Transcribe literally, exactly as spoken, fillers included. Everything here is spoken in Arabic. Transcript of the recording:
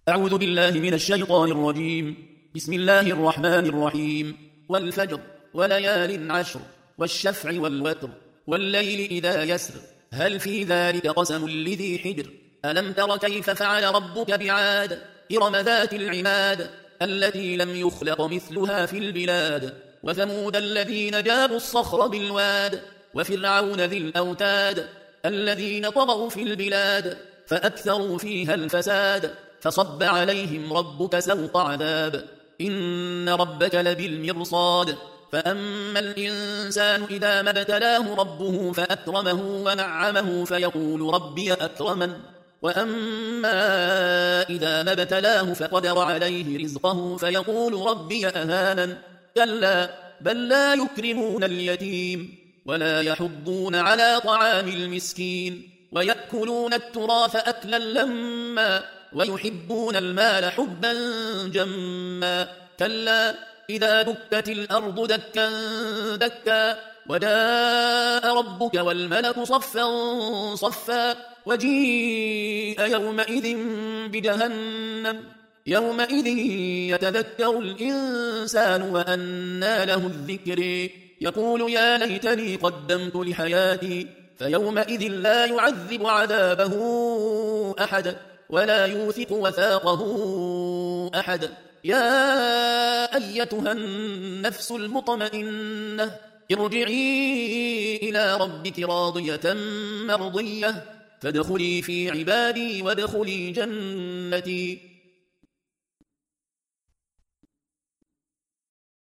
أعوذ بالله من الشيطان الرجيم. بسم الله الرحمن الرحيم. والفجر وليال عشر والشفع والوتر والليل إذا يسر هل في ذلك قسم لذي حجر ألم تر كيف فعل ربك بعاد إرم ذات العماد التي لم يخلق مثلها في البلاد وثمود الذين جابوا الصخر بالواد وفرعون ذي الأوتاد الذين طغوا في البلاد فأكثروا فيها الفساد فصب عليهم ربك سوط عذاب إن ربك لبالمرصاد فأما الإنسان إذا ما ابتلاه ربه فأكرمه ونعمه فيقول ربي أكرمن وأما إذا ما ابتلاه فقدر عليه رزقه فيقول ربي أهانن كلا بل لا يكرمون اليتيم ولا يحضون على طعام المسكين ويأكلون التراث أكلا لما ويحبون المال حبا جما كلا إذا دكت الأرض دكا دكا وجاء ربك والملك صفا صفا وجيء يومئذ بجهنم يومئذ يتذكر الإنسان وأنى له الذكر يقول يا ليتني قدمت لحياتي فيومئذ لا يعذب عذابه أحد ولا يوثق وثاقه أحد يا أيتها النفس المطمئنة ارجعي إلى ربك راضية مرضية فادخلي في عبادي وادخلي جنتي